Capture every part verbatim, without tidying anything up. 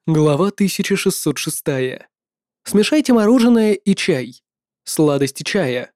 Глава тысяча шестьсот шесть. Смешайте мороженое и чай. Сладости чая.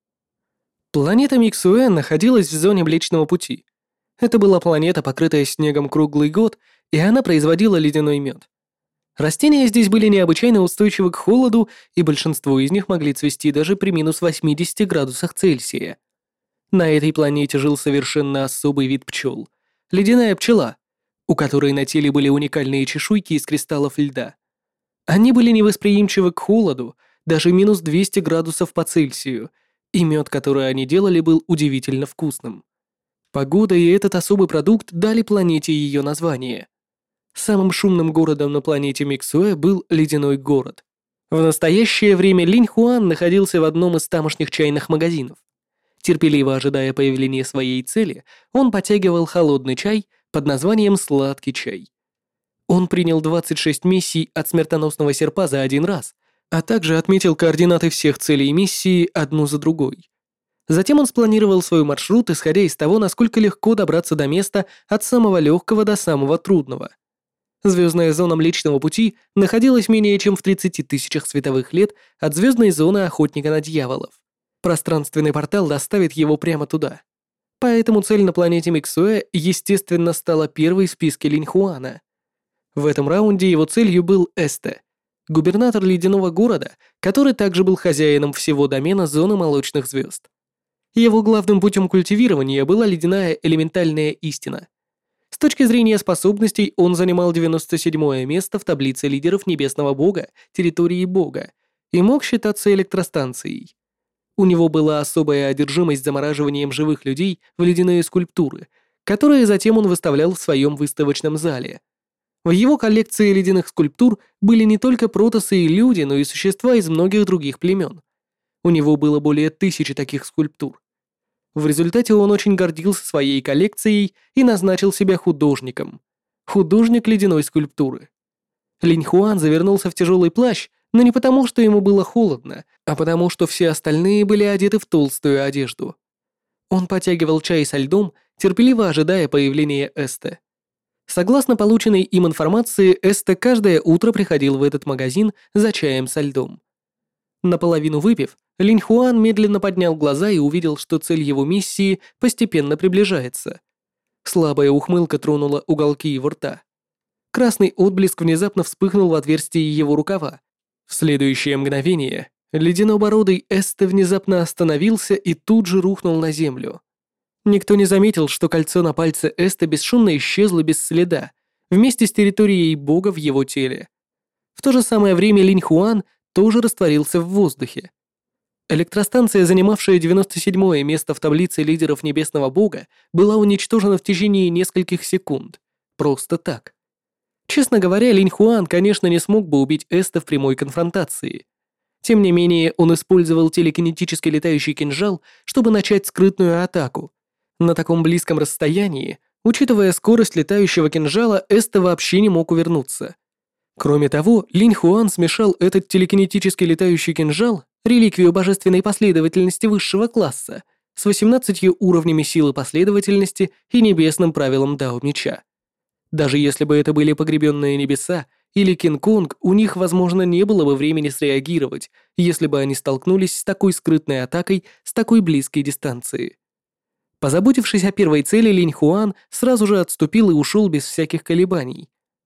Планета Миксуэ находилась в зоне Млечного Пути. Это была планета, покрытая снегом круглый год, и она производила ледяной мед. Растения здесь были необычайно устойчивы к холоду, и большинство из них могли цвести даже при минус восьмидесяти градусах Цельсия. На этой планете жил совершенно особый вид пчел — ледяная пчела, у которой на теле были уникальные чешуйки из кристаллов льда. Они были невосприимчивы к холоду, даже минус двести градусов по Цельсию, и мед, который они делали, был удивительно вкусным. Погода и этот особый продукт дали планете ее название. Самым шумным городом на планете Миксуэ был ледяной город. В настоящее время Линь Хуан находился в одном из тамошних чайных магазинов. Терпеливо ожидая появления своей цели, он потягивал холодный чай под названием «сладкий чай». Он принял двадцать шесть миссий от смертоносного серпа за один раз, а также отметил координаты всех целей миссии одну за другой. Затем он спланировал свой маршрут, исходя из того, насколько легко добраться до места от самого легкого до самого трудного. Звездная зона Млечного Пути находилась менее чем в тридцати тысячах световых лет от звездной зоны Охотника на дьяволов. Пространственный портал доставит его прямо туда. Поэтому цель на планете Миксуэ, естественно, стала первой в списке Линь Хуана. В этом раунде его целью был Эсте, губернатор ледяного города, который также был хозяином всего домена зоны молочных звезд. Его главным путем культивирования была ледяная элементальная истина. С точки зрения способностей он занимал девяносто седьмое место в таблице лидеров Небесного Бога, территории Бога, и мог считаться электростанцией. У него была особая одержимость замораживанием живых людей в ледяные скульптуры, которые затем он выставлял в своем выставочном зале. В его коллекции ледяных скульптур были не только протосы и люди, но и существа из многих других племен. У него было более тысячи таких скульптур. В результате он очень гордился своей коллекцией и назначил себя художником. Художник ледяной скульптуры. Линь Хуан завернулся в тяжелый плащ, но не потому, что ему было холодно, а потому, что все остальные были одеты в толстую одежду. Он потягивал чай со льдом, терпеливо ожидая появления Эсте. Согласно полученной им информации, Эсте каждое утро приходил в этот магазин за чаем со льдом. Наполовину выпив, Линь Хуан медленно поднял глаза и увидел, что цель его миссии постепенно приближается. Слабая ухмылка тронула уголки его рта. Красный отблеск внезапно вспыхнул в отверстии его рукава. В следующее мгновение ледянобородый Эсте внезапно остановился и тут же рухнул на землю. Никто не заметил, что кольцо на пальце Эсте бесшумно исчезло без следа, вместе с территорией бога в его теле. В то же самое время Линь Хуан тоже растворился в воздухе. Электростанция, занимавшая девяносто седьмое место в таблице лидеров Небесного Бога, была уничтожена в течение нескольких секунд. Просто так. Честно говоря, Линь Хуан, конечно, не смог бы убить Эста в прямой конфронтации. Тем не менее, он использовал телекинетический летающий кинжал, чтобы начать скрытную атаку. На таком близком расстоянии, учитывая скорость летающего кинжала, Эста вообще не мог увернуться. Кроме того, Линь Хуан смешал этот телекинетический летающий кинжал, реликвию божественной последовательности высшего класса, с восемнадцатью уровнями силы последовательности и небесным правилом Дао Меча. Даже если бы это были погребенные небеса или Кинг-Конг, у них, возможно, не было бы времени среагировать, если бы они столкнулись с такой скрытной атакой с такой близкой дистанции. Позаботившись о первой цели, Линь Хуан сразу же отступил и ушел без всяких колебаний.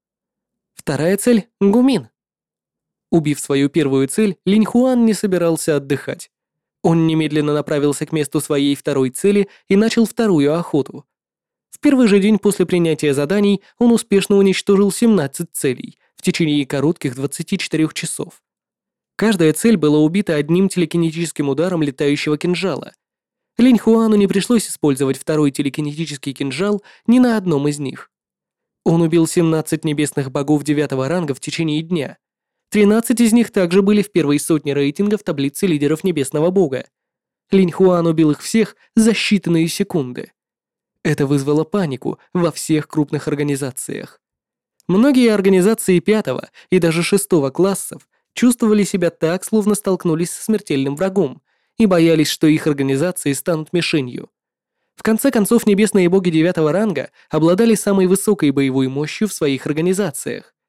Вторая цель — Гумин. Убив свою первую цель, Линь Хуан не собирался отдыхать. Он немедленно направился к месту своей второй цели и начал вторую охоту. В первый же день после принятия заданий он успешно уничтожил семнадцать целей в течение коротких двадцати четырёх часов. Каждая цель была убита одним телекинетическим ударом летающего кинжала. Линь Хуану не пришлось использовать второй телекинетический кинжал ни на одном из них. Он убил семнадцать небесных богов девятого ранга в течение дня. тринадцать из них также были в первой сотне рейтинга в таблице лидеров Небесного Бога. Линь Хуан убил их всех за считанные секунды. Это вызвало панику во всех крупных организациях. Многие организации пятого и даже шестого классов чувствовали себя так, словно столкнулись со смертельным врагом, и боялись, что их организации станут мишенью. В конце концов, небесные боги девятого ранга обладали самой высокой боевой мощью в своих организациях.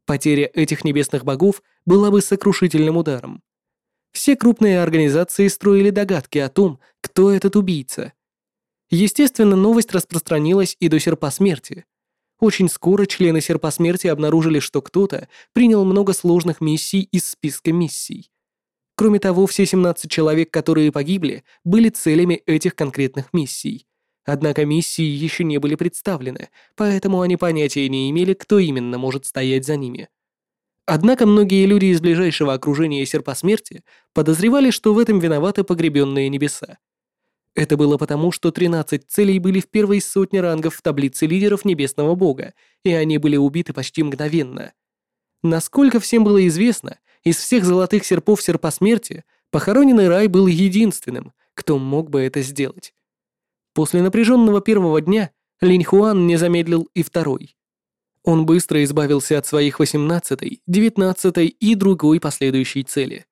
Потеря этих небесных богов была бы сокрушительным ударом. Все крупные организации строили догадки о том, кто этот убийца. Естественно, новость распространилась и до Серпа Смерти. Очень скоро члены Серпа Смерти обнаружили, что кто-то принял много сложных миссий из списка миссий. Кроме того, все семнадцать человек, которые погибли, были целями этих конкретных миссий. Однако миссии еще не были представлены, поэтому они понятия не имели, кто именно может стоять за ними. Однако многие люди из ближайшего окружения Серпа Смерти подозревали, что в этом виноваты погребенные небеса. Это было потому, что тринадцать целей были в первой сотне рангов в таблице лидеров Небесного Бога, и они были убиты почти мгновенно. Насколько всем было известно, из всех золотых серпов Серпа Смерти похороненный Рай был единственным, кто мог бы это сделать. После напряженного первого дня Линь Хуан не замедлил и второй. Он быстро избавился от своих восемнадцатой, девятнадцатой и другой последующей цели.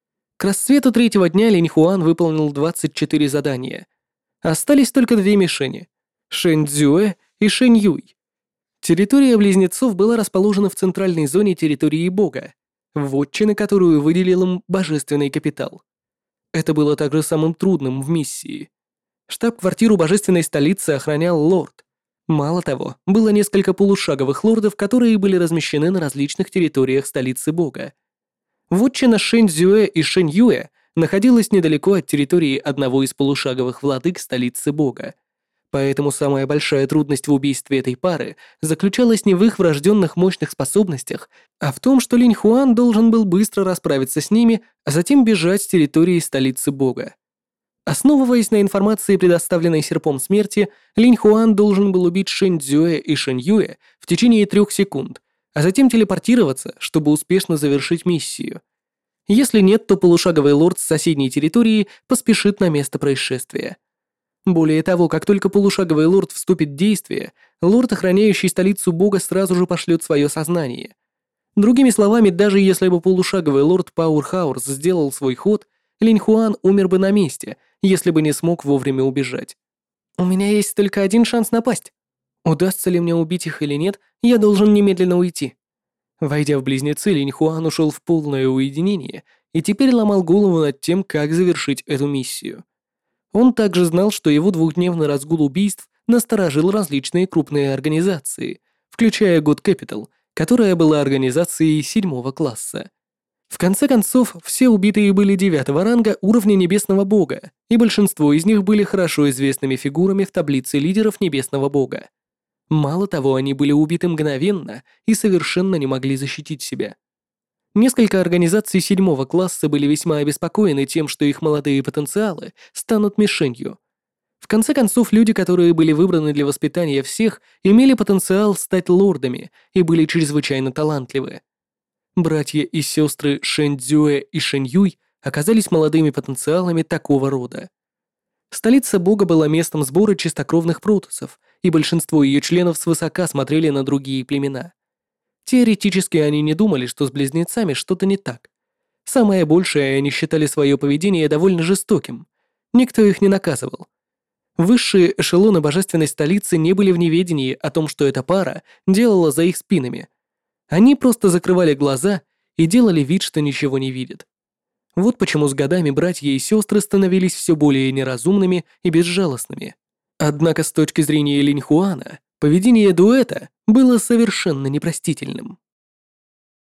К рассвету третьего дня Линь Хуан выполнил двадцать четыре задания. Остались только две мишени — Шэнь Цзюэ и Шэнь Юй. Территория близнецов была расположена в центральной зоне территории Бога, вотчины, которую выделил им божественный капитал. Это было также самым трудным в миссии. Штаб-квартиру божественной столицы охранял лорд. Мало того, было несколько полушаговых лордов, которые были размещены на различных территориях столицы Бога. Вотчина Шэнь Цзюэ и Шэнь Юэ находилась недалеко от территории одного из полушаговых владык столицы Бога. Поэтому самая большая трудность в убийстве этой пары заключалась не в их врожденных мощных способностях, а в том, что Линь Хуан должен был быстро расправиться с ними, а затем бежать с территории столицы Бога. Основываясь на информации, предоставленной Серпом Смерти, Линь Хуан должен был убить Шэнь Цзюэ и Шэнь Юэ в течение трех секунд, а затем телепортироваться, чтобы успешно завершить миссию. Если нет, то полушаговый лорд с соседней территории поспешит на место происшествия. Более того, как только полушаговый лорд вступит в действие, лорд, охраняющий столицу Бога, сразу же пошлет свое сознание. Другими словами, даже если бы полушаговый лорд Пауэрхаус сделал свой ход, Линь Хуан умер бы на месте, если бы не смог вовремя убежать. У меня есть только один шанс напасть. Удастся ли мне убить их или нет, я должен немедленно уйти. Войдя в близнецы, Линь Хуан ушел в полное уединение и теперь ломал голову над тем, как завершить эту миссию. Он также знал, что его двухдневный разгул убийств насторожил различные крупные организации, включая God Capital, которая была организацией седьмого класса. В конце концов, все убитые были девятого ранга уровня Небесного Бога, и большинство из них были хорошо известными фигурами в таблице лидеров Небесного Бога. Мало того, они были убиты мгновенно и совершенно не могли защитить себя. Несколько организаций седьмого класса были весьма обеспокоены тем, что их молодые потенциалы станут мишенью. В конце концов, люди, которые были выбраны для воспитания всех, имели потенциал стать лордами и были чрезвычайно талантливы. Братья и сестры Шэнь Цзюэ и Шэнь Юй оказались молодыми потенциалами такого рода. Столица Бога была местом сбора чистокровных протоссов, и большинство ее членов свысока смотрели на другие племена. Теоретически они не думали, что с близнецами что-то не так. Самое большее, они считали свое поведение довольно жестоким. Никто их не наказывал. Высшие эшелоны божественной столицы не были в неведении о том, что эта пара делала за их спинами. Они просто закрывали глаза и делали вид, что ничего не видят. Вот почему с годами братья и сестры становились все более неразумными и безжалостными. Однако с точки зрения Линь Хуана, поведение дуэта было совершенно непростительным.